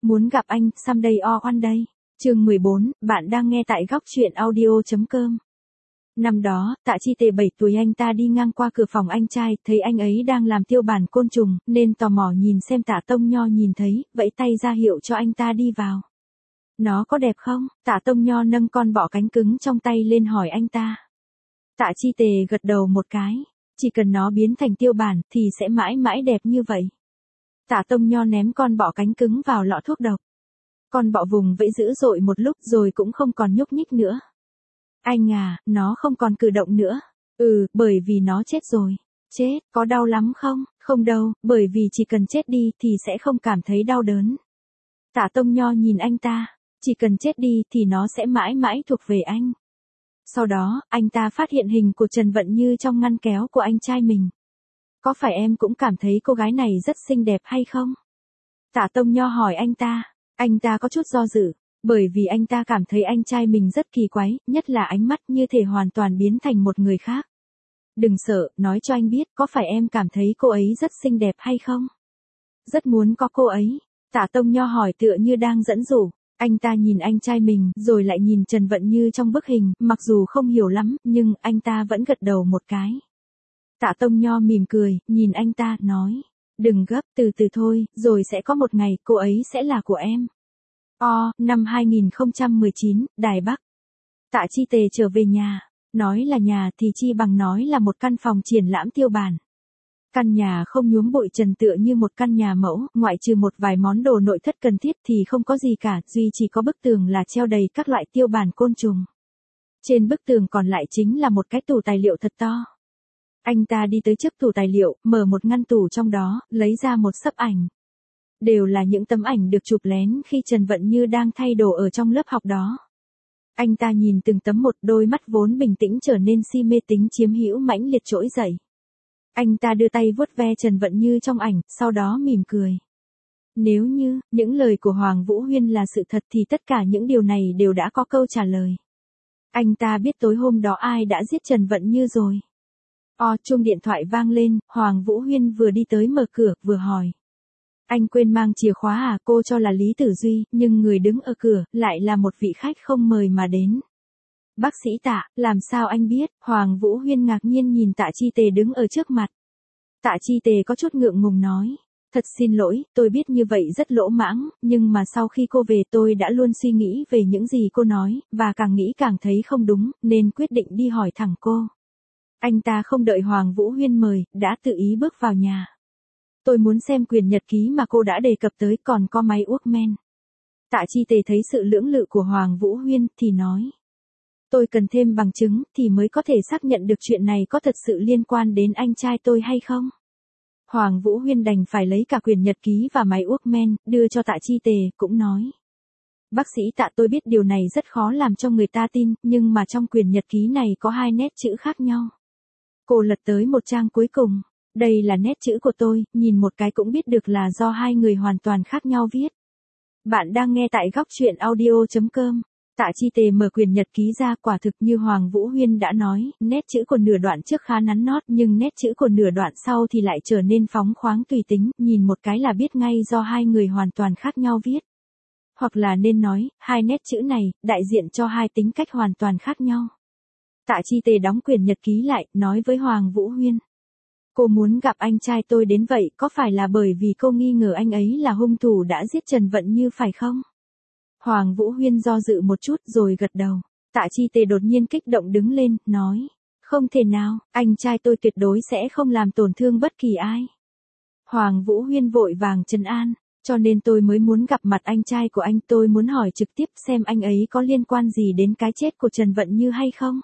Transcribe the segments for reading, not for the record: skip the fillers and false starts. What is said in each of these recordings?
Muốn gặp anh, someday or one day. Chương 14, bạn đang nghe tại góc truyện audio.com. Năm đó, Tạ Chi Tề 7 tuổi, anh ta đi ngang qua cửa phòng anh trai, thấy anh ấy đang làm tiêu bản côn trùng, nên tò mò nhìn xem. Tạ Tông Nho nhìn thấy, vẫy tay ra hiệu cho anh ta đi vào. Nó có đẹp không? Tạ Tông Nho nâng con bọ cánh cứng trong tay lên hỏi anh ta. Tạ Chi Tề gật đầu một cái. Chỉ cần nó biến thành tiêu bản, thì sẽ mãi mãi đẹp như vậy. Tạ Tông Nho ném con bọ cánh cứng vào lọ thuốc độc. Con bọ vùng vẫy dữ dội một lúc rồi cũng không còn nhúc nhích nữa. Anh à, nó không còn cử động nữa. Bởi vì nó chết rồi. Chết, có đau lắm không? Không đâu, bởi vì chỉ cần chết đi thì sẽ không cảm thấy đau đớn. Tạ Tông Nho nhìn anh ta. Chỉ cần chết đi thì nó sẽ mãi mãi thuộc về anh. Sau đó, anh ta phát hiện hình của Trần Vận Như trong ngăn kéo của anh trai mình. Có phải em cũng cảm thấy cô gái này rất xinh đẹp hay không? Tạ Tông Nho hỏi anh ta. Anh ta có chút do dự, bởi vì anh ta cảm thấy anh trai mình rất kỳ quái, nhất là ánh mắt như thể hoàn toàn biến thành một người khác. Đừng sợ, nói cho anh biết, có phải em cảm thấy cô ấy rất xinh đẹp hay không? Rất muốn có cô ấy. Tạ Tông Nho hỏi tựa như đang dẫn dụ. Anh ta nhìn anh trai mình, rồi lại nhìn Trần Vận Như trong bức hình, mặc dù không hiểu lắm, nhưng anh ta vẫn gật đầu một cái. Tạ Tông Nho mỉm cười, nhìn anh ta, nói. Đừng gấp, từ từ thôi, rồi sẽ có một ngày, cô ấy sẽ là của em. Năm 2019, Đài Bắc. Tạ Chi Tề trở về nhà. Nói là nhà thì chi bằng nói là một căn phòng triển lãm tiêu bản. Căn nhà không nhuốm bụi trần tựa như một căn nhà mẫu, ngoại trừ một vài món đồ nội thất cần thiết thì không có gì cả, duy chỉ có bức tường là treo đầy các loại tiêu bản côn trùng. Trên bức tường còn lại chính là một cái tủ tài liệu thật to. Anh ta đi tới trước tủ tài liệu, mở một ngăn tủ trong đó, lấy ra một xấp ảnh. Đều là những tấm ảnh được chụp lén khi Trần Vận Như đang thay đồ ở trong lớp học đó. Anh ta nhìn từng tấm một, đôi mắt vốn bình tĩnh trở nên si mê, tính chiếm hữu mãnh liệt trỗi dậy. Anh ta đưa tay vuốt ve Trần Vận Như trong ảnh, sau đó mỉm cười. Nếu như, những lời của Hoàng Vũ Huyên là sự thật thì tất cả những điều này đều đã có câu trả lời. Anh ta biết tối hôm đó ai đã giết Trần Vận Như rồi. Chuông điện thoại vang lên, Hoàng Vũ Huyên vừa đi tới mở cửa, vừa hỏi. Anh quên mang chìa khóa à? Cô cho là Lý Tử Duy, nhưng người đứng ở cửa, lại là một vị khách không mời mà đến. Bác sĩ Tạ, làm sao anh biết? Hoàng Vũ Huyên ngạc nhiên nhìn Tạ Chi Tề đứng ở trước mặt. Tạ Chi Tề có chút ngượng ngùng nói. Thật xin lỗi, tôi biết như vậy rất lỗ mãng, nhưng mà sau khi cô về tôi đã luôn suy nghĩ về những gì cô nói, và càng nghĩ càng thấy không đúng, nên quyết định đi hỏi thẳng cô. Anh ta không đợi Hoàng Vũ Huyên mời, đã tự ý bước vào nhà. Tôi muốn xem quyển nhật ký mà cô đã đề cập tới, còn có máy Walkman. Tạ Chi Tề thấy sự lưỡng lự của Hoàng Vũ Huyên, thì nói. Tôi cần thêm bằng chứng, thì mới có thể xác nhận được chuyện này có thật sự liên quan đến anh trai tôi hay không. Hoàng Vũ Huyên đành phải lấy cả quyển nhật ký và máy Walkman, đưa cho Tạ Chi Tề, cũng nói. Bác sĩ Tạ, tôi biết điều này rất khó làm cho người ta tin, nhưng mà trong quyển nhật ký này có 2 nét chữ khác nhau. Cô lật tới một trang cuối cùng. Đây là nét chữ của tôi, nhìn một cái cũng biết được là do 2 người hoàn toàn khác nhau viết. Bạn đang nghe tại góc truyện audio.com. Tạ Chi Tề mở quyển nhật ký ra, quả thực như Hoàng Vũ Huyên đã nói, nét chữ của nửa đoạn trước khá nắn nót, nhưng nét chữ của nửa đoạn sau thì lại trở nên phóng khoáng tùy tính, nhìn một cái là biết ngay do 2 người hoàn toàn khác nhau viết. Hoặc là nên nói, 2 nét chữ này, đại diện cho 2 tính cách hoàn toàn khác nhau. Tạ Chi Tề đóng quyển nhật ký lại, nói với Hoàng Vũ Huyên. Cô muốn gặp anh trai tôi đến vậy, có phải là bởi vì cô nghi ngờ anh ấy là hung thủ đã giết Trần Vận Như phải không? Hoàng Vũ Huyên do dự một chút rồi gật đầu. Tạ Chi Tề đột nhiên kích động đứng lên, nói. Không thể nào, anh trai tôi tuyệt đối sẽ không làm tổn thương bất kỳ ai. Hoàng Vũ Huyên vội vàng trấn an. Cho nên tôi mới muốn gặp mặt anh trai của anh, tôi muốn hỏi trực tiếp xem anh ấy có liên quan gì đến cái chết của Trần Vận Như hay không.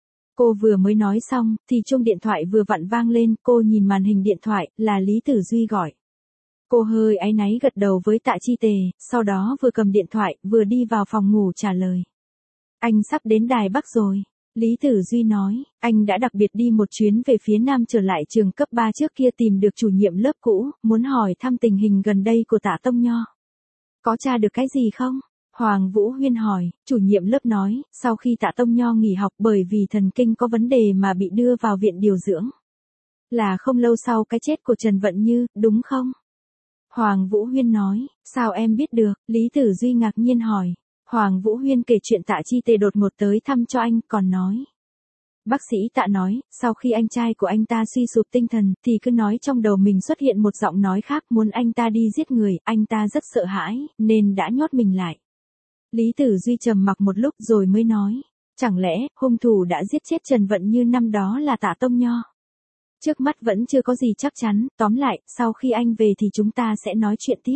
Cô vừa mới nói xong, thì chuông điện thoại vừa vặn vang lên, cô nhìn màn hình điện thoại, là Lý Tử Duy gọi. Cô hơi áy náy gật đầu với Tạ Chi Tề, sau đó vừa cầm điện thoại, vừa đi vào phòng ngủ trả lời. Anh sắp đến Đài Bắc rồi. Lý Tử Duy nói, anh đã đặc biệt đi một chuyến về phía Nam trở lại trường cấp 3 trước kia tìm được chủ nhiệm lớp cũ, muốn hỏi thăm tình hình gần đây của Tạ Tông Nho. Có tra được cái gì không? Hoàng Vũ Huyên hỏi, chủ nhiệm lớp nói, sau khi Tạ Tông Nho nghỉ học bởi vì thần kinh có vấn đề mà bị đưa vào viện điều dưỡng. Là không lâu sau cái chết của Trần Vận Như, đúng không? Hoàng Vũ Huyên nói, sao em biết được, Lý Tử Duy ngạc nhiên hỏi. Hoàng Vũ Huyên kể chuyện Tạ Chi Tề đột ngột tới thăm cho anh, còn nói. Bác sĩ Tạ nói, sau khi anh trai của anh ta suy sụp tinh thần, thì cứ nói trong đầu mình xuất hiện một giọng nói khác muốn anh ta đi giết người, anh ta rất sợ hãi, nên đã nhốt mình lại. Lý Tử Duy trầm mặc một lúc rồi mới nói, chẳng lẽ, hung thủ đã giết chết Trần Vận Như năm đó là Tạ Tông Nho? Trước mắt vẫn chưa có gì chắc chắn, tóm lại, sau khi anh về thì chúng ta sẽ nói chuyện tiếp.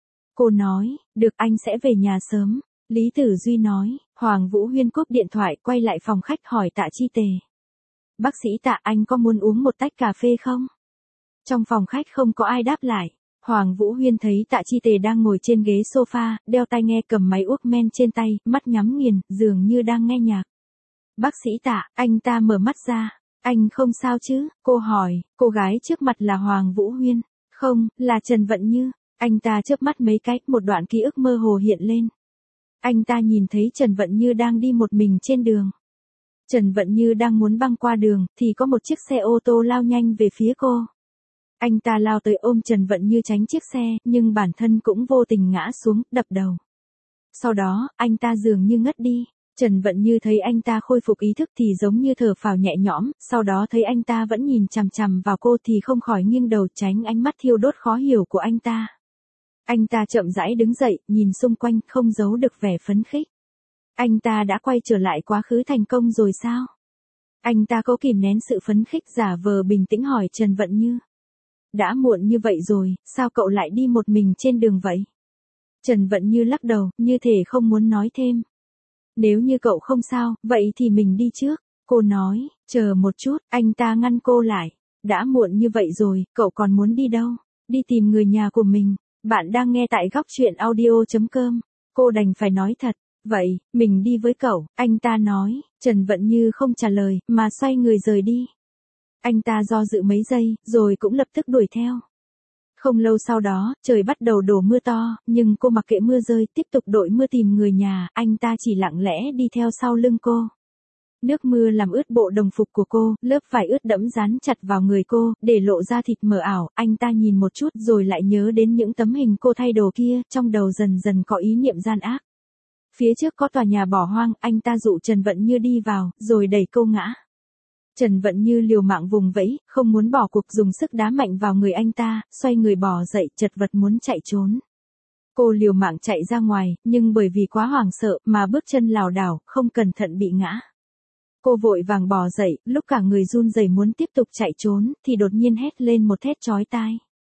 Cô nói, được, anh sẽ về nhà sớm. Lý Tử Duy nói, Hoàng Vũ Huyên cúp điện thoại quay lại phòng khách hỏi Tạ Chi Tề. Bác sĩ Tạ, anh có muốn uống một tách cà phê không? Trong phòng khách không có ai đáp lại. Hoàng Vũ Huyên thấy Tạ Chi Tề đang ngồi trên ghế sofa, đeo tai nghe cầm máy Walkman trên tay, mắt nhắm nghiền, dường như đang nghe nhạc. Bác sĩ Tạ, anh ta mở mắt ra. Anh không sao chứ? Cô hỏi, cô gái trước mặt là Hoàng Vũ Huyên. Không, là Trần Vận Như. Anh ta chớp mắt mấy cái, một đoạn ký ức mơ hồ hiện lên. Anh ta nhìn thấy Trần Vận Như đang đi một mình trên đường. Trần Vận Như đang muốn băng qua đường, thì có một chiếc xe ô tô lao nhanh về phía cô. Anh ta lao tới ôm Trần Vận Như tránh chiếc xe, nhưng bản thân cũng vô tình ngã xuống, đập đầu. Sau đó, anh ta dường như ngất đi. Trần Vận Như thấy anh ta khôi phục ý thức thì giống như thở phào nhẹ nhõm, sau đó thấy anh ta vẫn nhìn chằm chằm vào cô thì không khỏi nghiêng đầu tránh ánh mắt thiêu đốt khó hiểu của anh ta. Anh ta chậm rãi đứng dậy, nhìn xung quanh, không giấu được vẻ phấn khích. Anh ta đã quay trở lại quá khứ thành công rồi sao? Anh ta cố kìm nén sự phấn khích giả vờ bình tĩnh hỏi Trần Vận Như. Đã muộn như vậy rồi, sao cậu lại đi một mình trên đường vậy? Trần Vận Như lắc đầu, như thể không muốn nói thêm. Nếu như cậu không sao, vậy thì mình đi trước. Cô nói, chờ một chút, anh ta ngăn cô lại. Đã muộn như vậy rồi, cậu còn muốn đi đâu? Đi tìm người nhà của mình. Bạn đang nghe tại góc truyện audio.com. Cô đành phải nói thật. Vậy, mình đi với cậu, anh ta nói. Trần Vận Như không trả lời, mà xoay người rời đi. Anh ta do dự mấy giây, rồi cũng lập tức đuổi theo. Không lâu sau đó, trời bắt đầu đổ mưa to, nhưng cô mặc kệ mưa rơi, tiếp tục đội mưa tìm người nhà, anh ta chỉ lặng lẽ đi theo sau lưng cô. Nước mưa làm ướt bộ đồng phục của cô, lớp vải ướt đẫm dán chặt vào người cô, để lộ ra thịt mờ ảo, anh ta nhìn một chút rồi lại nhớ đến những tấm hình cô thay đồ kia, trong đầu dần dần có ý niệm gian ác. Phía trước có tòa nhà bỏ hoang, anh ta dụ Trần Vận Như đi vào, rồi đẩy cô ngã. Trần Vận Như liều mạng vùng vẫy, không muốn bỏ cuộc dùng sức đá mạnh vào người anh ta, xoay người bò dậy, chật vật muốn chạy trốn. Cô liều mạng chạy ra ngoài, nhưng bởi vì quá hoảng sợ mà bước chân lảo đảo, không cẩn thận bị ngã. Cô vội vàng bò dậy, lúc cả người run rẩy muốn tiếp tục chạy trốn, thì đột nhiên hét lên một thét chói tai.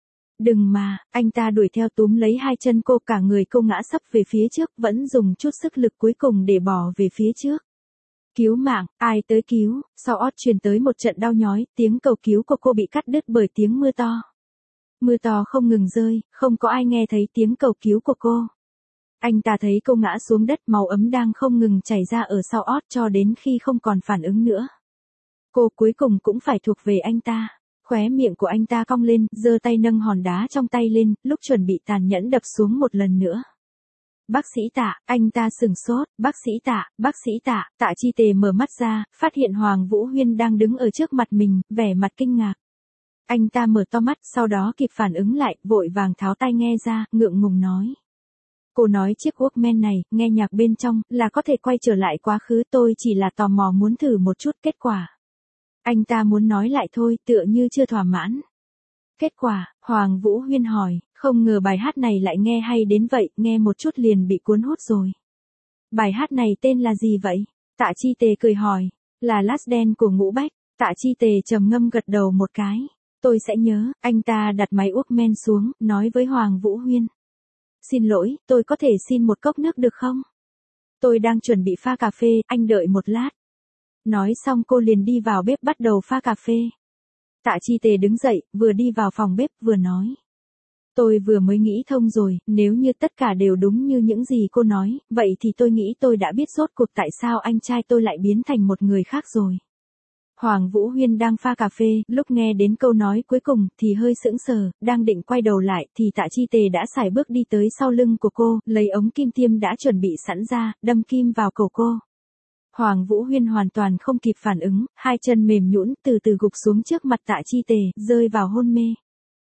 Đừng mà, anh ta đuổi theo túm lấy hai chân cô, cả người cô ngã sấp về phía trước, vẫn dùng chút sức lực cuối cùng để bò về phía trước. Cứu mạng, ai tới cứu? Sau ót truyền tới một trận đau nhói, tiếng cầu cứu của cô bị cắt đứt bởi tiếng mưa to. Mưa to không ngừng rơi, không có ai nghe thấy tiếng cầu cứu của cô. Anh ta thấy cô ngã xuống đất, máu ấm đang không ngừng chảy ra ở sau ót cho đến khi không còn phản ứng nữa. Cô cuối cùng cũng phải thuộc về anh ta. Khóe miệng của anh ta cong lên, giơ tay nâng hòn đá trong tay lên, lúc chuẩn bị tàn nhẫn đập xuống một lần nữa. Bác sĩ Tạ, anh ta sừng sốt, bác sĩ Tạ, Tạ Chi Tề mở mắt ra, phát hiện Hoàng Vũ Huyên đang đứng ở trước mặt mình, vẻ mặt kinh ngạc. Anh ta mở to mắt, sau đó kịp phản ứng lại, vội vàng tháo tai nghe ra, ngượng ngùng nói. Cô nói chiếc Walkman này, nghe nhạc bên trong, là có thể quay trở lại quá khứ, tôi chỉ là tò mò muốn thử một chút kết quả. Anh ta muốn nói lại thôi, tựa như chưa thỏa mãn. Kết quả, Hoàng Vũ Huyên hỏi, không ngờ bài hát này lại nghe hay đến vậy, nghe một chút liền bị cuốn hút rồi. Bài hát này tên là gì vậy? Tạ Chi Tề cười hỏi, là Last Dance của Ngũ Bách. Tạ Chi Tề trầm ngâm gật đầu một cái. Tôi sẽ nhớ, anh ta đặt máy Walkman xuống, nói với Hoàng Vũ Huyên. Xin lỗi, tôi có thể xin một cốc nước được không? Tôi đang chuẩn bị pha cà phê, anh đợi một lát. Nói xong cô liền đi vào bếp bắt đầu pha cà phê. Tạ Chi Tề đứng dậy, vừa đi vào phòng bếp vừa nói. Tôi vừa mới nghĩ thông rồi, nếu như tất cả đều đúng như những gì cô nói, vậy thì tôi nghĩ tôi đã biết rốt cuộc tại sao anh trai tôi lại biến thành một người khác rồi. Hoàng Vũ Huyên đang pha cà phê, lúc nghe đến câu nói cuối cùng thì hơi sững sờ, đang định quay đầu lại thì Tạ Chi Tề đã sải bước đi tới sau lưng của cô, lấy ống kim tiêm đã chuẩn bị sẵn ra, đâm kim vào cổ cô. Hoàng Vũ Huyên hoàn toàn không kịp phản ứng, hai chân mềm nhũn từ từ gục xuống trước mặt Tạ Chi Tề, rơi vào hôn mê.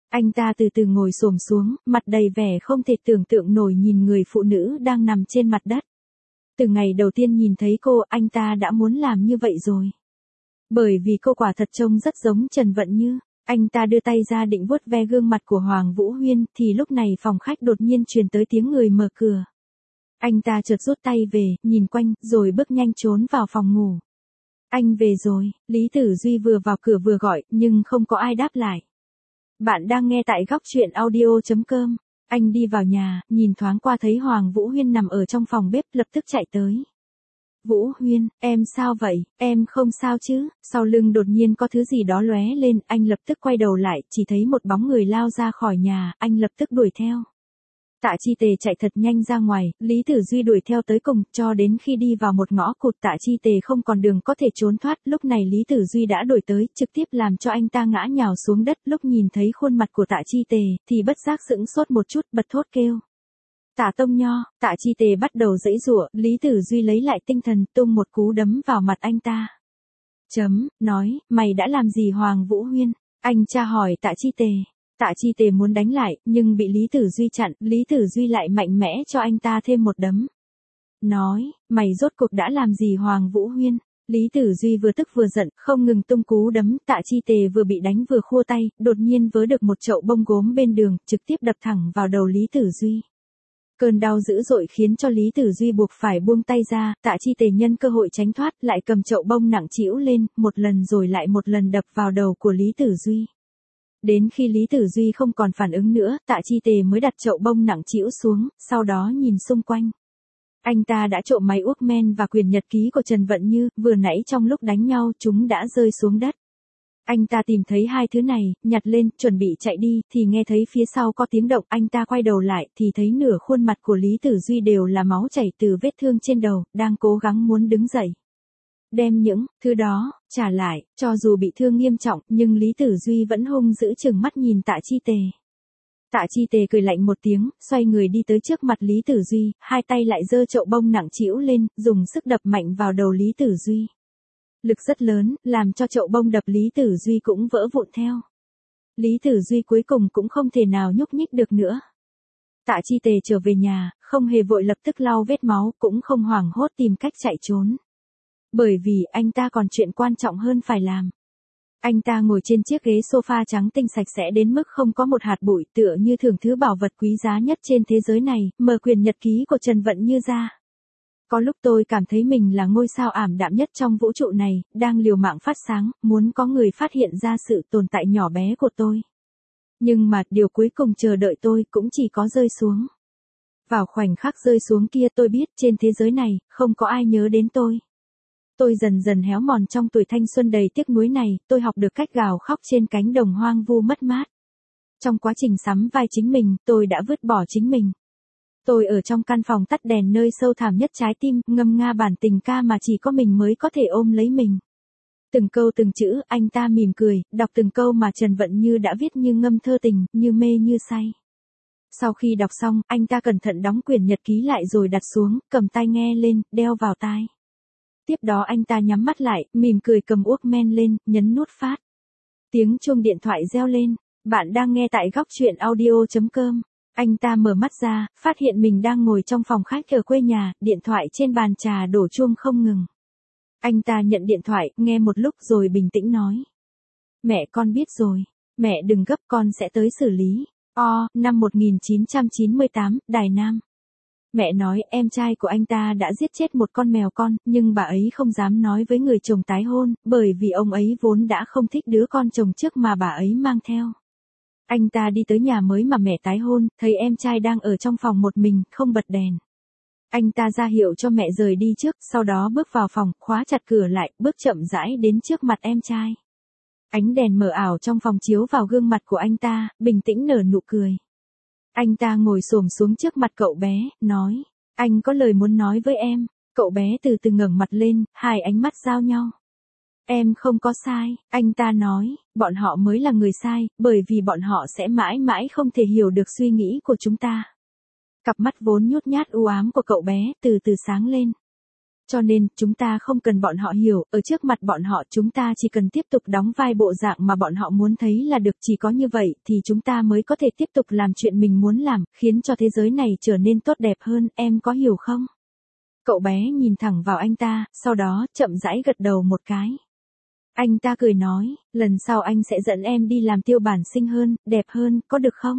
Anh ta từ từ ngồi xổm xuống, mặt đầy vẻ không thể tưởng tượng nổi nhìn người phụ nữ đang nằm trên mặt đất. Từ ngày đầu tiên nhìn thấy cô, anh ta đã muốn làm như vậy rồi. Bởi vì cô quả thật trông rất giống Trần Vận Như. Anh ta đưa tay ra định vuốt ve gương mặt của Hoàng Vũ Huyên, thì lúc này phòng khách đột nhiên truyền tới tiếng người mở cửa. Anh ta chợt rút tay về, nhìn quanh, rồi bước nhanh trốn vào phòng ngủ. Anh về rồi, Lý Tử Duy vừa vào cửa vừa gọi, nhưng không có ai đáp lại. Bạn đang nghe tại góc truyện audio.com. Anh đi vào nhà, nhìn thoáng qua thấy Hoàng Vũ Huyên nằm ở trong phòng bếp, lập tức chạy tới. Vũ Huyên, em sao vậy, em không sao chứ? Sau lưng đột nhiên có thứ gì đó lóe lên, anh lập tức quay đầu lại, chỉ thấy một bóng người lao ra khỏi nhà, anh lập tức đuổi theo. Tạ Chi Tề chạy thật nhanh ra ngoài, Lý Tử Duy đuổi theo tới cùng, cho đến khi đi vào một ngõ cụt Tạ Chi Tề không còn đường có thể trốn thoát, lúc này Lý Tử Duy đã đuổi tới, trực tiếp làm cho anh ta ngã nhào xuống đất, lúc nhìn thấy khuôn mặt của Tạ Chi Tề, thì bất giác sững sốt một chút, bật thốt kêu. Tạ Tông Nho, Tạ Chi Tề bắt đầu giãy giụa, Lý Tử Duy lấy lại tinh thần, tung một cú đấm vào mặt anh ta. Nói, mày đã làm gì Hoàng Vũ Huyên? Anh tra hỏi Tạ Chi Tề. Tạ Chi Tề muốn đánh lại, nhưng bị Lý Tử Duy chặn, Lý Tử Duy lại mạnh mẽ cho anh ta thêm một đấm. Nói, mày rốt cuộc đã làm gì Hoàng Vũ Huyên? Lý Tử Duy vừa tức vừa giận, không ngừng tung cú đấm, Tạ Chi Tề vừa bị đánh vừa khua tay, đột nhiên vớ được một chậu bông gốm bên đường, trực tiếp đập thẳng vào đầu Lý Tử Duy. Cơn đau dữ dội khiến cho Lý Tử Duy buộc phải buông tay ra, Tạ Chi Tề nhân cơ hội tránh thoát, lại cầm chậu bông nặng trĩu lên, một lần rồi lại một lần đập vào đầu của Lý Tử Duy. Đến khi Lý Tử Duy không còn phản ứng nữa, Tạ Chi Tề mới đặt chậu bông nặng trĩu xuống, sau đó nhìn xung quanh. Anh ta đã trộm máy Walkman và quyển nhật ký của Trần Vận Như, vừa nãy trong lúc đánh nhau chúng đã rơi xuống đất. Anh ta tìm thấy hai thứ này, nhặt lên, chuẩn bị chạy đi, thì nghe thấy phía sau có tiếng động, anh ta quay đầu lại, thì thấy nửa khuôn mặt của Lý Tử Duy đều là máu chảy từ vết thương trên đầu, đang cố gắng muốn đứng dậy. Đem những thứ đó trả lại, cho dù bị thương nghiêm trọng, nhưng Lý Tử Duy vẫn hung dữ trừng mắt nhìn Tạ Chi Tề. Tạ Chi Tề cười lạnh một tiếng, xoay người đi tới trước mặt Lý Tử Duy, hai tay lại giơ chậu bông nặng trĩu lên, dùng sức đập mạnh vào đầu Lý Tử Duy. Lực rất lớn, làm cho chậu bông đập Lý Tử Duy cũng vỡ vụn theo. Lý Tử Duy cuối cùng cũng không thể nào nhúc nhích được nữa. Tạ Chi Tề trở về nhà, không hề vội lập tức lau vết máu, cũng không hoảng hốt tìm cách chạy trốn. Bởi vì anh ta còn chuyện quan trọng hơn phải làm. Anh ta ngồi trên chiếc ghế sofa trắng tinh sạch sẽ đến mức không có một hạt bụi, tựa như thưởng thứ bảo vật quý giá nhất trên thế giới này, mở quyển nhật ký của Trần Vận Như ra. Có lúc tôi cảm thấy mình là ngôi sao ảm đạm nhất trong vũ trụ này, đang liều mạng phát sáng, muốn có người phát hiện ra sự tồn tại nhỏ bé của tôi. Nhưng mà, điều cuối cùng chờ đợi tôi cũng chỉ có rơi xuống. Vào khoảnh khắc rơi xuống kia tôi biết trên thế giới này, không có ai nhớ đến tôi. Tôi dần dần héo mòn trong tuổi thanh xuân đầy tiếc nuối này, tôi học được cách gào khóc trên cánh đồng hoang vu mất mát. Trong quá trình sắm vai chính mình, tôi đã vứt bỏ chính mình. Tôi ở trong căn phòng tắt đèn nơi sâu thẳm nhất trái tim, ngâm nga bản tình ca mà chỉ có mình mới có thể ôm lấy mình. Từng câu từng chữ, anh ta mỉm cười, đọc từng câu mà Trần Vận Như đã viết như ngâm thơ tình, như mê như say. Sau khi đọc xong, anh ta cẩn thận đóng quyển nhật ký lại rồi đặt xuống, cầm tai nghe lên, đeo vào tai. Tiếp đó anh ta nhắm mắt lại, mỉm cười cầm Walkman lên, nhấn nút phát. Tiếng chuông điện thoại reo lên. Bạn đang nghe tại góc truyện audio.com. Anh ta mở mắt ra, phát hiện mình đang ngồi trong phòng khách ở quê nhà, điện thoại trên bàn trà đổ chuông không ngừng. Anh ta nhận điện thoại, nghe một lúc rồi bình tĩnh nói. Mẹ con biết rồi. Mẹ đừng gấp, con sẽ tới xử lý. Năm 1998, Đài Nam. Mẹ nói em trai của anh ta đã giết chết một con mèo con, nhưng bà ấy không dám nói với người chồng tái hôn, bởi vì ông ấy vốn đã không thích đứa con chồng trước mà bà ấy mang theo. Anh ta đi tới nhà mới mà mẹ tái hôn, thấy em trai đang ở trong phòng một mình, không bật đèn. Anh ta ra hiệu cho mẹ rời đi trước, sau đó bước vào phòng, khóa chặt cửa lại, bước chậm rãi đến trước mặt em trai. Ánh đèn mờ ảo trong phòng chiếu vào gương mặt của anh ta, bình tĩnh nở nụ cười. Anh ta ngồi xổm xuống trước mặt cậu bé, nói, anh có lời muốn nói với em. Cậu bé từ từ ngẩng mặt lên, hai ánh mắt giao nhau. Em không có sai, anh ta nói, bọn họ mới là người sai, bởi vì bọn họ sẽ mãi mãi không thể hiểu được suy nghĩ của chúng ta. Cặp mắt vốn nhút nhát u ám của cậu bé từ từ sáng lên. Cho nên, chúng ta không cần bọn họ hiểu, ở trước mặt bọn họ chúng ta chỉ cần tiếp tục đóng vai bộ dạng mà bọn họ muốn thấy là được, chỉ có như vậy thì chúng ta mới có thể tiếp tục làm chuyện mình muốn làm, khiến cho thế giới này trở nên tốt đẹp hơn, em có hiểu không? Cậu bé nhìn thẳng vào anh ta, sau đó chậm rãi gật đầu một cái. Anh ta cười nói, lần sau anh sẽ dẫn em đi làm tiêu bản xinh hơn, đẹp hơn, có được không?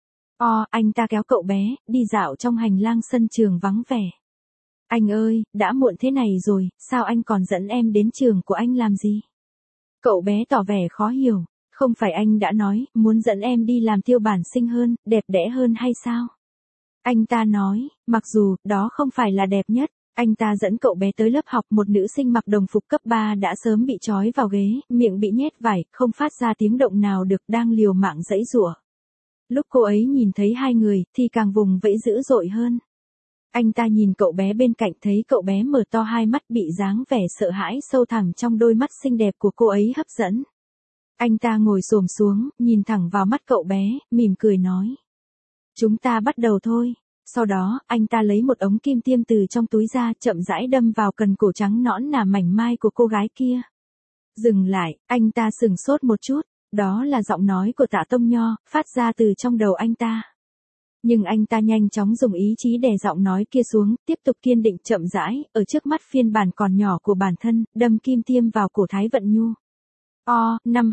Anh ta kéo cậu bé, đi dạo trong hành lang sân trường vắng vẻ. Anh ơi, đã muộn thế này rồi, sao anh còn dẫn em đến trường của anh làm gì? Cậu bé tỏ vẻ khó hiểu, không phải anh đã nói, muốn dẫn em đi làm tiêu bản xinh hơn, đẹp đẽ hơn hay sao? Anh ta nói, mặc dù, đó không phải là đẹp nhất. Anh ta dẫn cậu bé tới lớp học, một nữ sinh mặc đồng phục cấp 3 đã sớm bị trói vào ghế, miệng bị nhét vải, không phát ra tiếng động nào được, đang liều mạng giãy giụa. Lúc cô ấy nhìn thấy hai người, thì càng vùng vẫy dữ dội hơn. Anh ta nhìn cậu bé bên cạnh, thấy cậu bé mở to hai mắt, bị dáng vẻ sợ hãi sâu thẳm trong đôi mắt xinh đẹp của cô ấy hấp dẫn. Anh ta ngồi xổm xuống, nhìn thẳng vào mắt cậu bé, mỉm cười nói. Chúng ta bắt đầu thôi. Sau đó, anh ta lấy một ống kim tiêm từ trong túi ra, chậm rãi đâm vào cần cổ trắng nõn nà mảnh mai của cô gái kia. Dừng lại, anh ta sửng sốt một chút, đó là giọng nói của Tạ Tông Nho, phát ra từ trong đầu anh ta. Nhưng anh ta nhanh chóng dùng ý chí đè giọng nói kia xuống, tiếp tục kiên định chậm rãi, ở trước mắt phiên bản còn nhỏ của bản thân, đâm kim tiêm vào cổ Thái Vận Nhu. Năm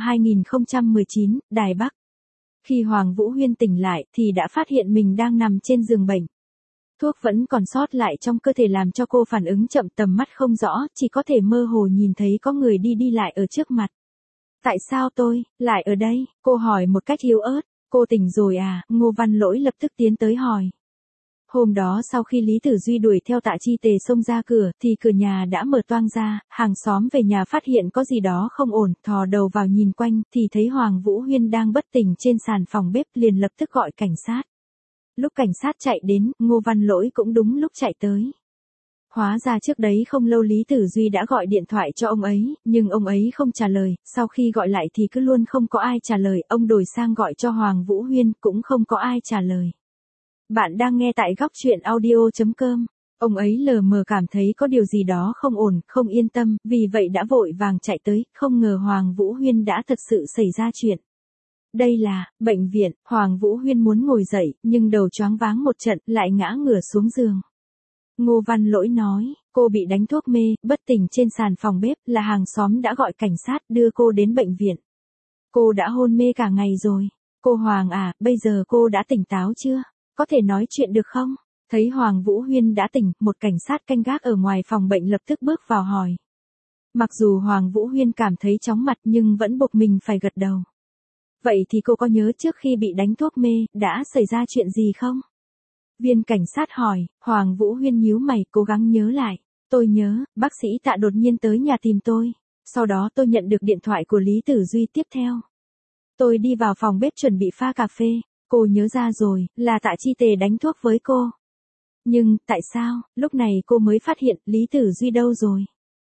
2019, Đài Bắc. Khi Hoàng Vũ Huyên tỉnh lại thì đã phát hiện mình đang nằm trên giường bệnh. Thuốc vẫn còn sót lại trong cơ thể làm cho cô phản ứng chậm, tầm mắt không rõ, chỉ có thể mơ hồ nhìn thấy có người đi lại ở trước mặt. Tại sao tôi lại ở đây? Cô hỏi một cách yếu ớt. Cô tỉnh rồi à? Ngô Văn Lỗi lập tức tiến tới hỏi. Hôm đó sau khi Lý Tử Duy đuổi theo Tạ Chi Tề xông ra cửa, thì cửa nhà đã mở toang ra, hàng xóm về nhà phát hiện có gì đó không ổn, thò đầu vào nhìn quanh, thì thấy Hoàng Vũ Huyên đang bất tỉnh trên sàn phòng bếp, liền lập tức gọi cảnh sát. Lúc cảnh sát chạy đến, Ngô Văn Lỗi cũng đúng lúc chạy tới. Hóa ra trước đấy không lâu Lý Tử Duy đã gọi điện thoại cho ông ấy, nhưng ông ấy không trả lời, sau khi gọi lại thì cứ luôn không có ai trả lời, ông đổi sang gọi cho Hoàng Vũ Huyên, cũng không có ai trả lời. Bạn đang nghe tại góc truyện audio.com. Ông ấy lờ mờ cảm thấy có điều gì đó không ổn, không yên tâm, vì vậy đã vội vàng chạy tới, không ngờ Hoàng Vũ Huyên đã thật sự xảy ra chuyện. Đây là bệnh viện. Hoàng Vũ Huyên muốn ngồi dậy, nhưng đầu choáng váng một trận, lại ngã ngửa xuống giường. Ngô Văn Lỗi nói, cô bị đánh thuốc mê, bất tỉnh trên sàn phòng bếp, là hàng xóm đã gọi cảnh sát đưa cô đến bệnh viện. Cô đã hôn mê cả ngày rồi. Cô Hoàng à, bây giờ cô đã tỉnh táo chưa? Có thể nói chuyện được không? Thấy Hoàng Vũ Huyên đã tỉnh, một cảnh sát canh gác ở ngoài phòng bệnh lập tức bước vào hỏi. Mặc dù Hoàng Vũ Huyên cảm thấy chóng mặt nhưng vẫn buộc mình phải gật đầu. Vậy thì cô có nhớ trước khi bị đánh thuốc mê, đã xảy ra chuyện gì không? Viên cảnh sát hỏi. Hoàng Vũ Huyên nhíu mày, cố gắng nhớ lại. Tôi nhớ, bác sĩ Tạ đột nhiên tới nhà tìm tôi. Sau đó tôi nhận được điện thoại của Lý Tử Duy tiếp theo. Tôi đi vào phòng bếp chuẩn bị pha cà phê. Cô nhớ ra rồi, là Tạ Chi Tề đánh thuốc với cô. Nhưng, tại sao, lúc này cô mới phát hiện, Lý Tử Duy đâu rồi?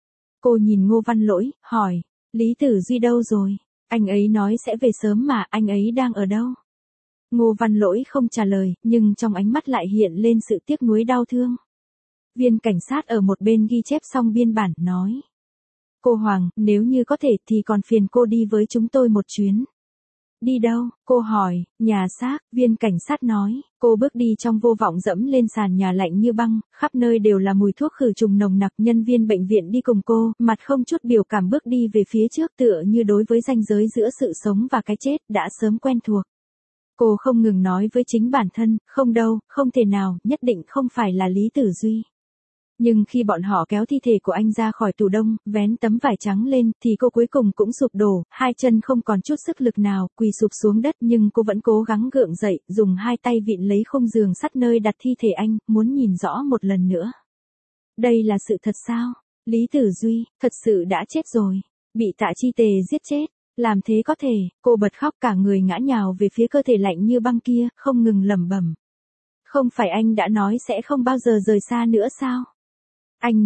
Cô nhìn Ngô Văn Lỗi, hỏi, Lý Tử Duy đâu rồi? Anh ấy nói sẽ về sớm mà, anh ấy đang ở đâu? Ngô Văn Lỗi không trả lời, nhưng trong ánh mắt lại hiện lên sự tiếc nuối đau thương. Viên cảnh sát ở một bên ghi chép xong biên bản, nói. Cô Hoàng, nếu như có thể thì còn phiền cô đi với chúng tôi một chuyến. Đi đâu? Cô hỏi. Nhà xác. Viên cảnh sát nói. Cô bước đi trong vô vọng, dẫm lên sàn nhà lạnh như băng, khắp nơi đều là mùi thuốc khử trùng nồng nặc. Nhân viên bệnh viện đi cùng cô, mặt không chút biểu cảm bước đi về phía trước, tựa như đối với ranh giới giữa sự sống và cái chết, đã sớm quen thuộc. Cô không ngừng nói với chính bản thân, không đâu, không thể nào, nhất định không phải là Lý Tử Duy. Nhưng khi bọn họ kéo thi thể của anh ra khỏi tủ đông, vén tấm vải trắng lên, thì cô cuối cùng cũng sụp đổ, hai chân không còn chút sức lực nào, quỳ sụp xuống đất, nhưng cô vẫn cố gắng gượng dậy, dùng hai tay vịn lấy khung giường sắt nơi đặt thi thể anh, muốn nhìn rõ một lần nữa. Đây là sự thật sao? Lý Tử Duy, thật sự đã chết rồi. Bị Tạ Chi Tề giết chết. Làm thế có thể, cô bật khóc, cả người ngã nhào về phía cơ thể lạnh như băng kia, không ngừng lẩm bẩm. Không phải anh đã nói sẽ không bao giờ rời xa nữa sao? Anh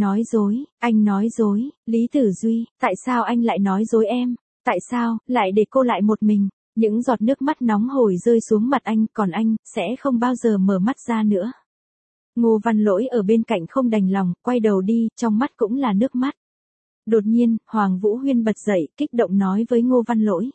nói dối, Lý Tử Duy, tại sao anh lại nói dối em? Tại sao, lại để cô lại một mình? Những giọt nước mắt nóng hổi rơi xuống mặt anh, còn anh, sẽ không bao giờ mở mắt ra nữa. Ngô Văn Lỗi ở bên cạnh không đành lòng, quay đầu đi, trong mắt cũng là nước mắt. Đột nhiên, Hoàng Vũ Huyên bật dậy, kích động nói với Ngô Văn Lỗi.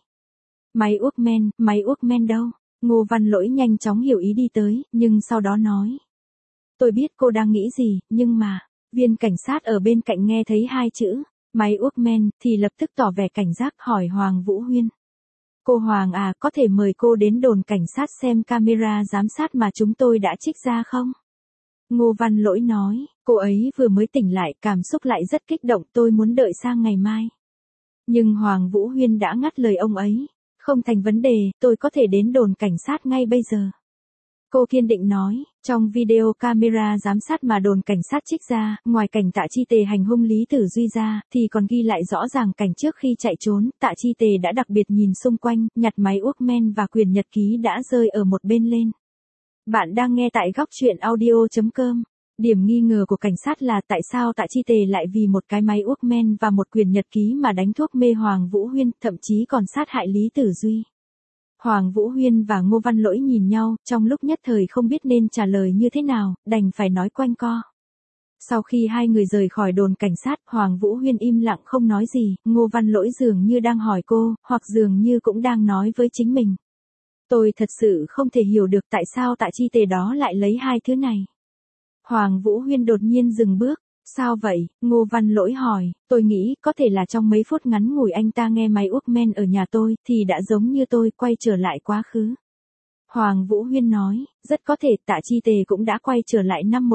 Máy úp men đâu? Ngô Văn Lỗi nhanh chóng hiểu ý đi tới, nhưng sau đó nói. Tôi biết cô đang nghĩ gì, nhưng mà, viên cảnh sát ở bên cạnh nghe thấy hai chữ, máy úp men, thì lập tức tỏ vẻ cảnh giác hỏi Hoàng Vũ Huyên. Cô Hoàng à, có thể mời cô đến đồn cảnh sát xem camera giám sát mà chúng tôi đã trích ra không? Ngô Văn Lỗi nói, cô ấy vừa mới tỉnh lại, cảm xúc lại rất kích động, tôi muốn đợi sang ngày mai. Nhưng Hoàng Vũ Huyên đã ngắt lời ông ấy. Không thành vấn đề, tôi có thể đến đồn cảnh sát ngay bây giờ. Cô kiên định nói, trong video camera giám sát mà đồn cảnh sát trích ra, ngoài cảnh Tạ Chi Tề hành hung Lý Tử Duy ra, thì còn ghi lại rõ ràng cảnh trước khi chạy trốn, Tạ Chi Tề đã đặc biệt nhìn xung quanh, nhặt máy Walkman và quyển nhật ký đã rơi ở một bên lên. Bạn đang nghe tại góc truyện audio.com. Điểm nghi ngờ của cảnh sát là tại sao Tạ Chi Tề lại vì một cái máy Walkman và một quyển nhật ký mà đánh thuốc mê Hoàng Vũ Huyên, thậm chí còn sát hại Lý Tử Duy. Hoàng Vũ Huyên và Ngô Văn Lỗi nhìn nhau, trong lúc nhất thời không biết nên trả lời như thế nào, đành phải nói quanh co. Sau khi hai người rời khỏi đồn cảnh sát, Hoàng Vũ Huyên im lặng không nói gì, Ngô Văn Lỗi dường như đang hỏi cô, hoặc dường như cũng đang nói với chính mình. Tôi thật sự không thể hiểu được tại sao Tạ Chi Tề đó lại lấy hai thứ này. Hoàng Vũ Huyên đột nhiên dừng bước. Sao vậy? Ngô Văn Lỗi hỏi, tôi nghĩ có thể là trong mấy phút ngắn ngủi anh ta nghe máy Walkman ở nhà tôi, thì đã giống như tôi quay trở lại quá khứ. Hoàng Vũ Huyên nói, rất có thể Tạ Chi Tề cũng đã quay trở lại năm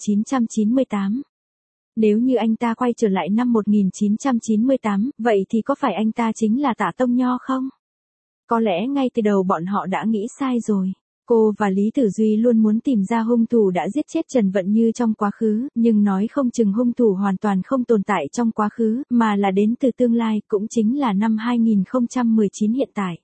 1998. Nếu như anh ta quay trở lại năm 1998, vậy thì có phải anh ta chính là Tạ Tông Nho không? Có lẽ ngay từ đầu bọn họ đã nghĩ sai rồi. Cô và Lý Tử Duy luôn muốn tìm ra hung thủ đã giết chết Trần Vận Như trong quá khứ, nhưng nói không chừng hung thủ hoàn toàn không tồn tại trong quá khứ, mà là đến từ tương lai, cũng chính là năm 2019 hiện tại.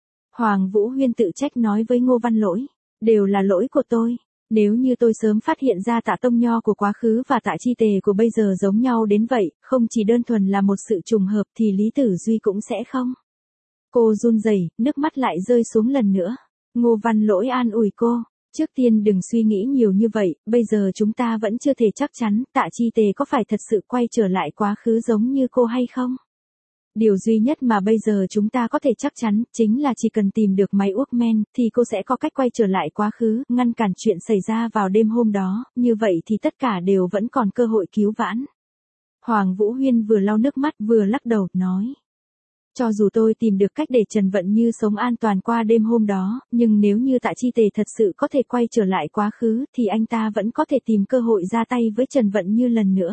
Hoàng Vũ Huyên tự trách nói với Ngô Văn Lỗi, đều là lỗi của tôi. Nếu như tôi sớm phát hiện ra Tạ Tông Nho của quá khứ và Tạ Chi Tề của bây giờ giống nhau đến vậy, không chỉ đơn thuần là một sự trùng hợp thì Lý Tử Duy cũng sẽ không. Cô run rẩy, nước mắt lại rơi xuống lần nữa. Ngô Văn Lỗi an ủi cô, trước tiên đừng suy nghĩ nhiều như vậy, bây giờ chúng ta vẫn chưa thể chắc chắn Tạ Chi Tề có phải thật sự quay trở lại quá khứ giống như cô hay không. Điều duy nhất mà bây giờ chúng ta có thể chắc chắn, chính là chỉ cần tìm được máy Walkman, thì cô sẽ có cách quay trở lại quá khứ, ngăn cản chuyện xảy ra vào đêm hôm đó, như vậy thì tất cả đều vẫn còn cơ hội cứu vãn. Hoàng Vũ Huyên vừa lau nước mắt vừa lắc đầu, nói. Cho dù tôi tìm được cách để Trần Vận Như sống an toàn qua đêm hôm đó, nhưng nếu như Tạ Chi Tề thật sự có thể quay trở lại quá khứ, thì anh ta vẫn có thể tìm cơ hội ra tay với Trần Vận Như lần nữa.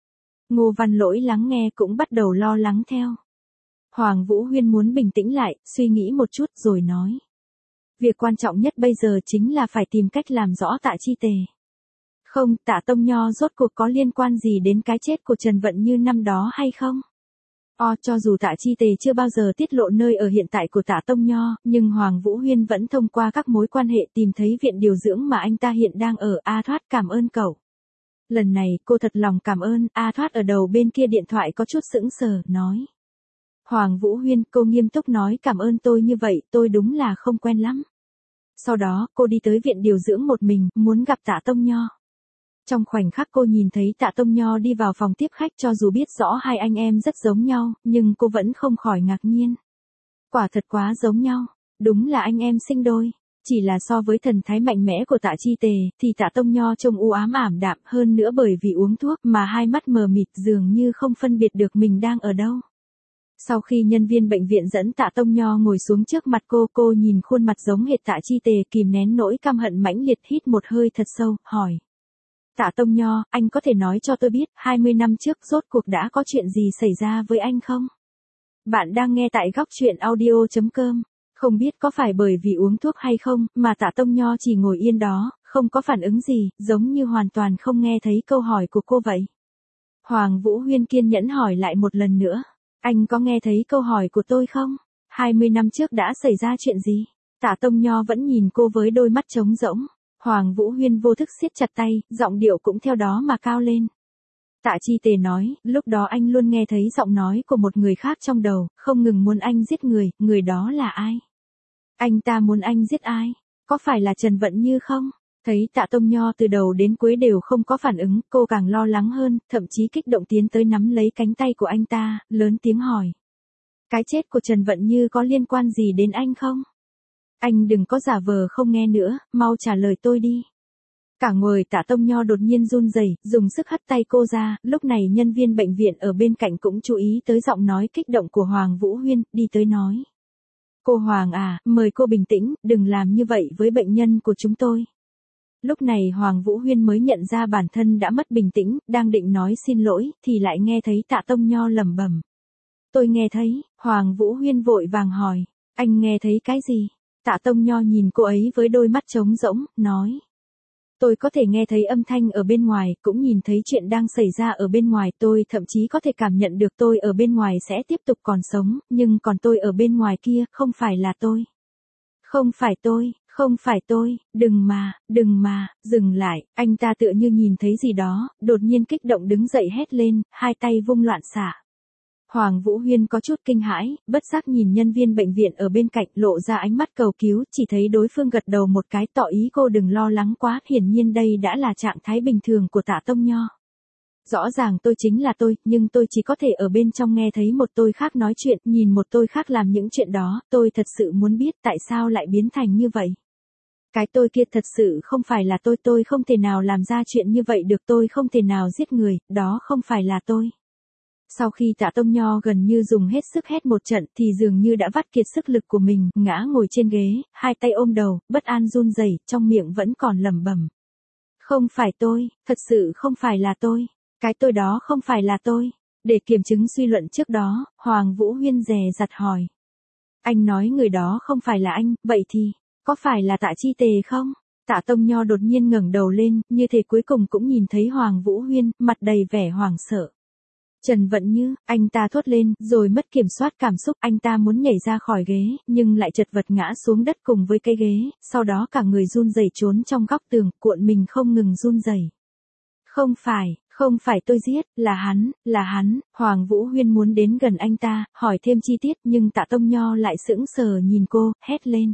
Ngô Văn Lỗi lắng nghe cũng bắt đầu lo lắng theo. Hoàng Vũ Huyên muốn bình tĩnh lại, suy nghĩ một chút rồi nói. Việc quan trọng nhất bây giờ chính là phải tìm cách làm rõ Tạ Chi Tề. Không, Tạ Tông Nho rốt cuộc có liên quan gì đến cái chết của Trần Vận Như năm đó hay không? Cho dù Tạ Chi Tề chưa bao giờ tiết lộ nơi ở hiện tại của Tạ Tông Nho, nhưng Hoàng Vũ Huyên vẫn thông qua các mối quan hệ tìm thấy viện điều dưỡng mà anh ta hiện đang ở. A Thoát, cảm ơn cậu. Lần này, cô thật lòng cảm ơn. A Thoát ở đầu bên kia điện thoại có chút sững sờ, nói. Hoàng Vũ Huyên, cô nghiêm túc nói cảm ơn tôi như vậy, tôi đúng là không quen lắm. Sau đó, cô đi tới viện điều dưỡng một mình, muốn gặp Tạ Tông Nho. Trong khoảnh khắc cô nhìn thấy Tạ Tông Nho đi vào phòng tiếp khách, cho dù biết rõ hai anh em rất giống nhau, nhưng cô vẫn không khỏi ngạc nhiên. Quả thật quá giống nhau, đúng là anh em sinh đôi. Chỉ là so với thần thái mạnh mẽ của Tạ Chi Tề, thì Tạ Tông Nho trông u ám ảm đạm hơn nữa bởi vì uống thuốc mà hai mắt mờ mịt dường như không phân biệt được mình đang ở đâu. Sau khi nhân viên bệnh viện dẫn Tạ Tông Nho ngồi xuống trước mặt cô nhìn khuôn mặt giống hệt Tạ Chi Tề, kìm nén nỗi căm hận mãnh liệt, hít một hơi thật sâu, hỏi. Tạ Tông Nho, anh có thể nói cho tôi biết, 20 năm trước rốt cuộc đã có chuyện gì xảy ra với anh không? Bạn đang nghe tại góc truyện audio.com. Không biết có phải bởi vì uống thuốc hay không, mà Tạ Tông Nho chỉ ngồi yên đó, không có phản ứng gì, giống như hoàn toàn không nghe thấy câu hỏi của cô vậy. Hoàng Vũ Huyên kiên nhẫn hỏi lại một lần nữa. Anh có nghe thấy câu hỏi của tôi không? 20 năm trước đã xảy ra chuyện gì? Tạ Tông Nho vẫn nhìn cô với đôi mắt trống rỗng. Hoàng Vũ Huyên vô thức siết chặt tay, giọng điệu cũng theo đó mà cao lên. Tạ Chi Tề nói, lúc đó anh luôn nghe thấy giọng nói của một người khác trong đầu, không ngừng muốn anh giết người đó là ai? Anh ta muốn anh giết ai? Có phải là Trần Vận Như không? Thấy Tạ Tông Nho từ đầu đến cuối đều không có phản ứng, cô càng lo lắng hơn, thậm chí kích động tiến tới nắm lấy cánh tay của anh ta, lớn tiếng hỏi. Cái chết của Trần Vận Như có liên quan gì đến anh không? Anh đừng có giả vờ không nghe nữa, mau trả lời tôi đi. Cả người Tạ Tông Nho đột nhiên run rẩy, dùng sức hất tay cô ra, lúc này nhân viên bệnh viện ở bên cạnh cũng chú ý tới giọng nói kích động của Hoàng Vũ Huyên, đi tới nói. Cô Hoàng à, mời cô bình tĩnh, đừng làm như vậy với bệnh nhân của chúng tôi. Lúc này Hoàng Vũ Huyên mới nhận ra bản thân đã mất bình tĩnh, đang định nói xin lỗi, thì lại nghe thấy Tạ Tông Nho lẩm bẩm. Tôi nghe thấy, Hoàng Vũ Huyên vội vàng hỏi, anh nghe thấy cái gì? Tạ Tông Nho nhìn cô ấy với đôi mắt trống rỗng, nói. Tôi có thể nghe thấy âm thanh ở bên ngoài, cũng nhìn thấy chuyện đang xảy ra ở bên ngoài, tôi thậm chí có thể cảm nhận được tôi ở bên ngoài sẽ tiếp tục còn sống, nhưng còn tôi ở bên ngoài kia, không phải là tôi. Không phải tôi, không phải tôi, đừng mà, dừng lại, anh ta tựa như nhìn thấy gì đó, đột nhiên kích động đứng dậy hét lên, hai tay vung loạn xạ. Hoàng Vũ Huyên có chút kinh hãi, bất giác nhìn nhân viên bệnh viện ở bên cạnh lộ ra ánh mắt cầu cứu, chỉ thấy đối phương gật đầu một cái tỏ ý cô đừng lo lắng quá, hiển nhiên đây đã là trạng thái bình thường của Tạ Tông Nho. Rõ ràng tôi chính là tôi, nhưng tôi chỉ có thể ở bên trong nghe thấy một tôi khác nói chuyện, nhìn một tôi khác làm những chuyện đó, tôi thật sự muốn biết tại sao lại biến thành như vậy. Cái tôi kia thật sự không phải là tôi không thể nào làm ra chuyện như vậy được, tôi không thể nào giết người, đó không phải là tôi. Sau khi Tạ Tông Nho gần như dùng hết sức hét một trận thì dường như đã vắt kiệt sức lực của mình, ngã ngồi trên ghế, hai tay ôm đầu, bất an run rẩy, trong miệng vẫn còn lẩm bẩm. Không phải tôi, thật sự không phải là tôi, cái tôi đó không phải là tôi. Để kiểm chứng suy luận trước đó, Hoàng Vũ Huyên dè dặt hỏi. Anh nói người đó không phải là anh, vậy thì, có phải là Tạ Chi Tề không? Tạ Tông Nho đột nhiên ngẩng đầu lên, như thể cuối cùng cũng nhìn thấy Hoàng Vũ Huyên, mặt đầy vẻ hoảng sợ. Trần Vận Như, anh ta thốt lên, rồi mất kiểm soát cảm xúc, anh ta muốn nhảy ra khỏi ghế, nhưng lại chật vật ngã xuống đất cùng với cái ghế, sau đó cả người run rẩy trốn trong góc tường, cuộn mình không ngừng run rẩy. Không phải tôi giết, là hắn, Hoàng Vũ Huyên muốn đến gần anh ta, hỏi thêm chi tiết, nhưng Tạ Tông Nho lại sững sờ nhìn cô, hét lên.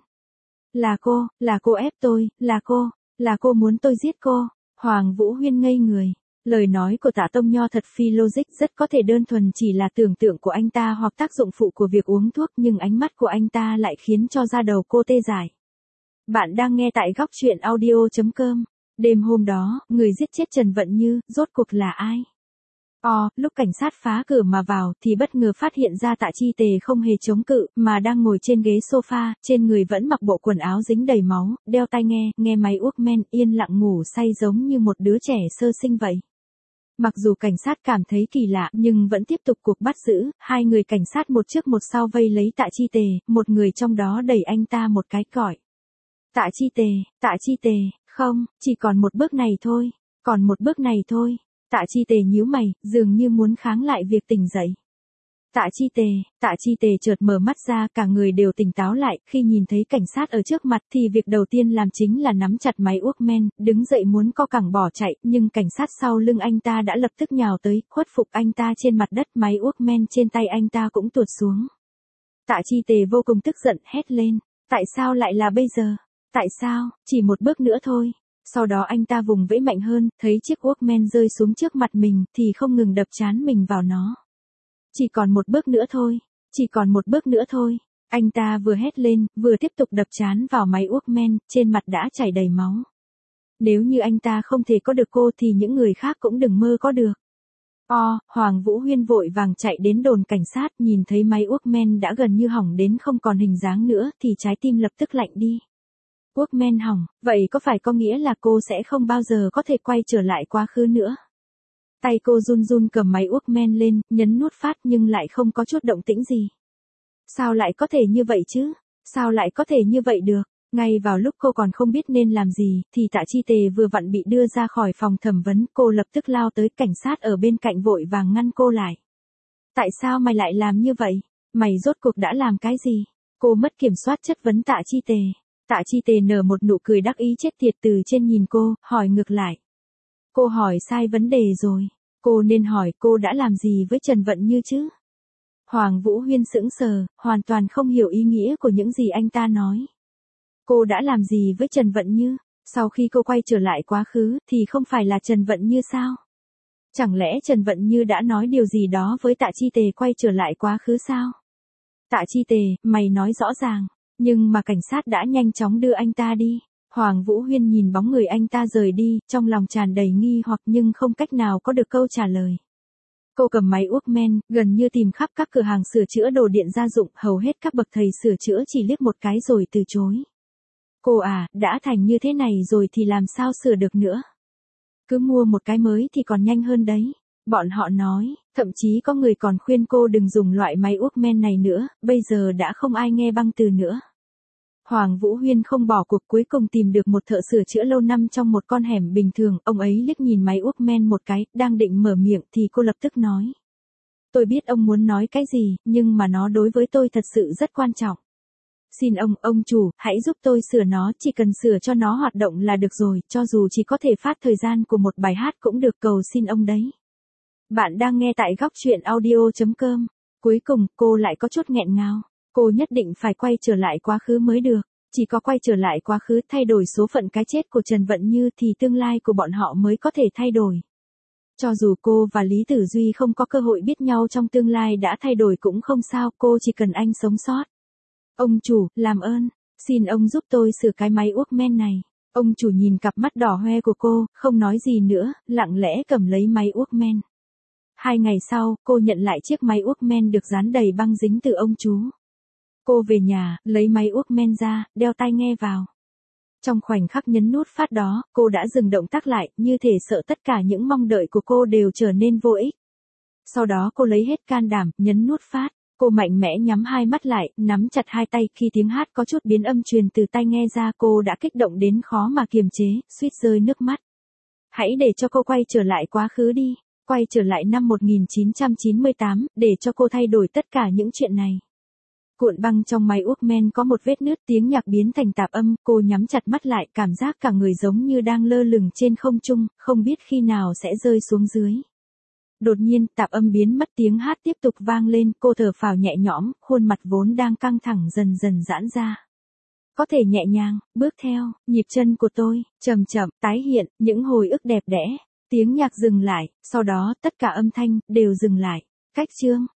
Là cô ép tôi, là cô muốn tôi giết cô, Hoàng Vũ Huyên ngây người. Lời nói của Tạ Tông Nho thật phi logic, rất có thể đơn thuần chỉ là tưởng tượng của anh ta hoặc tác dụng phụ của việc uống thuốc, nhưng ánh mắt của anh ta lại khiến cho da đầu cô tê dại. Bạn đang nghe tại góc truyện audio.com. Đêm hôm đó, người giết chết Trần Vận Như, rốt cuộc là ai? Lúc cảnh sát phá cửa mà vào thì bất ngờ phát hiện ra Tạ Chi Tề không hề chống cự, mà đang ngồi trên ghế sofa, trên người vẫn mặc bộ quần áo dính đầy máu, đeo tai nghe máy Walkman, yên lặng ngủ say giống như một đứa trẻ sơ sinh vậy. Mặc dù cảnh sát cảm thấy kỳ lạ, nhưng vẫn tiếp tục cuộc bắt giữ, hai người cảnh sát một trước một sau vây lấy Tạ Chi Tề, một người trong đó đẩy anh ta một cái còi. Tạ Chi Tề, không, chỉ còn một bước này thôi, Tạ Chi Tề nhíu mày, dường như muốn kháng lại việc tỉnh dậy. Tạ Chi Tề chợt mở mắt ra, cả người đều tỉnh táo lại, khi nhìn thấy cảnh sát ở trước mặt thì việc đầu tiên làm chính là nắm chặt máy Walkman, đứng dậy muốn co cẳng bỏ chạy, nhưng cảnh sát sau lưng anh ta đã lập tức nhào tới, khuất phục anh ta trên mặt đất, máy Walkman trên tay anh ta cũng tuột xuống. Tạ Chi Tề vô cùng tức giận, hét lên, tại sao lại là bây giờ? Tại sao, chỉ một bước nữa thôi. Sau đó anh ta vùng vẫy mạnh hơn, thấy chiếc Walkman rơi xuống trước mặt mình, thì không ngừng đập trán mình vào nó. Chỉ còn một bước nữa thôi. Anh ta vừa hét lên, vừa tiếp tục đập trán vào máy Walkman, trên mặt đã chảy đầy máu. Nếu như anh ta không thể có được cô thì những người khác cũng đừng mơ có được. Hoàng Vũ Huyên vội vàng chạy đến đồn cảnh sát, nhìn thấy máy Walkman đã gần như hỏng đến không còn hình dáng nữa, thì trái tim lập tức lạnh đi. Walkman hỏng, vậy có phải có nghĩa là cô sẽ không bao giờ có thể quay trở lại quá khứ nữa? Tay cô run run cầm máy Walkman lên, nhấn nút phát nhưng lại không có chút động tĩnh gì. Sao lại có thể như vậy chứ? Sao lại có thể như vậy được? Ngay vào lúc cô còn không biết nên làm gì, thì Tạ Chi Tề vừa vặn bị đưa ra khỏi phòng thẩm vấn, cô lập tức lao tới, cảnh sát ở bên cạnh vội vàng ngăn cô lại. Tại sao mày lại làm như vậy? Mày rốt cuộc đã làm cái gì? Cô mất kiểm soát chất vấn Tạ Chi Tề. Tạ Chi Tề nở một nụ cười đắc ý chết tiệt từ trên nhìn cô, hỏi ngược lại. Cô hỏi sai vấn đề rồi. Cô nên hỏi cô đã làm gì với Trần Vận Như chứ? Hoàng Vũ Huyên sững sờ, hoàn toàn không hiểu ý nghĩa của những gì anh ta nói. Cô đã làm gì với Trần Vận Như? Sau khi cô quay trở lại quá khứ, thì không phải là Trần Vận Như sao? Chẳng lẽ Trần Vận Như đã nói điều gì đó với Tạ Chi Tề quay trở lại quá khứ sao? Tạ Chi Tề, mày nói rõ ràng, nhưng mà cảnh sát đã nhanh chóng đưa anh ta đi. Hoàng Vũ Huyên nhìn bóng người anh ta rời đi, trong lòng tràn đầy nghi hoặc nhưng không cách nào có được câu trả lời. Cô cầm máy Walkman, gần như tìm khắp các cửa hàng sửa chữa đồ điện gia dụng, hầu hết các bậc thầy sửa chữa chỉ liếc một cái rồi từ chối. Cô à, đã thành như thế này rồi thì làm sao sửa được nữa? Cứ mua một cái mới thì còn nhanh hơn đấy. Bọn họ nói, thậm chí có người còn khuyên cô đừng dùng loại máy Walkman này nữa, bây giờ đã không ai nghe băng từ nữa. Hoàng Vũ Huyên không bỏ cuộc, cuối cùng tìm được một thợ sửa chữa lâu năm trong một con hẻm bình thường, ông ấy liếc nhìn máy Walkman một cái, đang định mở miệng thì cô lập tức nói. Tôi biết ông muốn nói cái gì, nhưng mà nó đối với tôi thật sự rất quan trọng. Xin ông chủ, hãy giúp tôi sửa nó, chỉ cần sửa cho nó hoạt động là được rồi, cho dù chỉ có thể phát thời gian của một bài hát cũng được, cầu xin ông đấy. Bạn đang nghe tại góc truyện audio.com. Cuối cùng, cô lại có chút nghẹn ngào. Cô nhất định phải quay trở lại quá khứ mới được. Chỉ có quay trở lại quá khứ, thay đổi số phận cái chết của Trần Vận Như thì tương lai của bọn họ mới có thể thay đổi. Cho dù cô và Lý Tử Duy không có cơ hội biết nhau trong tương lai đã thay đổi cũng không sao, cô chỉ cần anh sống sót. Ông chủ, làm ơn, xin ông giúp tôi sửa cái máy Walkman này. Ông chủ nhìn cặp mắt đỏ hoe của cô, không nói gì nữa, lặng lẽ cầm lấy máy Walkman. 2 ngày sau, cô nhận lại chiếc máy Walkman được dán đầy băng dính từ ông chú. Cô về nhà, lấy máy Walkman ra, đeo tai nghe vào. Trong khoảnh khắc nhấn nút phát đó, cô đã dừng động tác lại, như thể sợ tất cả những mong đợi của cô đều trở nên vô ích. Sau đó cô lấy hết can đảm, nhấn nút phát. Cô mạnh mẽ nhắm hai mắt lại, nắm chặt hai tay, khi tiếng hát có chút biến âm truyền từ tai nghe ra, cô đã kích động đến khó mà kiềm chế, suýt rơi nước mắt. Hãy để cho cô quay trở lại quá khứ đi, quay trở lại năm 1998, để cho cô thay đổi tất cả những chuyện này. Cuộn băng trong máy Walkman có một vết nứt, tiếng nhạc biến thành tạp âm, cô nhắm chặt mắt lại, cảm giác cả người giống như đang lơ lửng trên không trung, không biết khi nào sẽ rơi xuống dưới. Đột nhiên, tạp âm biến mất, tiếng hát tiếp tục vang lên, cô thở phào nhẹ nhõm, khuôn mặt vốn đang căng thẳng dần dần giãn ra. Có thể nhẹ nhàng, bước theo, nhịp chân của tôi, chậm chậm, tái hiện, những hồi ức đẹp đẽ. Tiếng nhạc dừng lại, sau đó, tất cả âm thanh, đều dừng lại. Cách chương.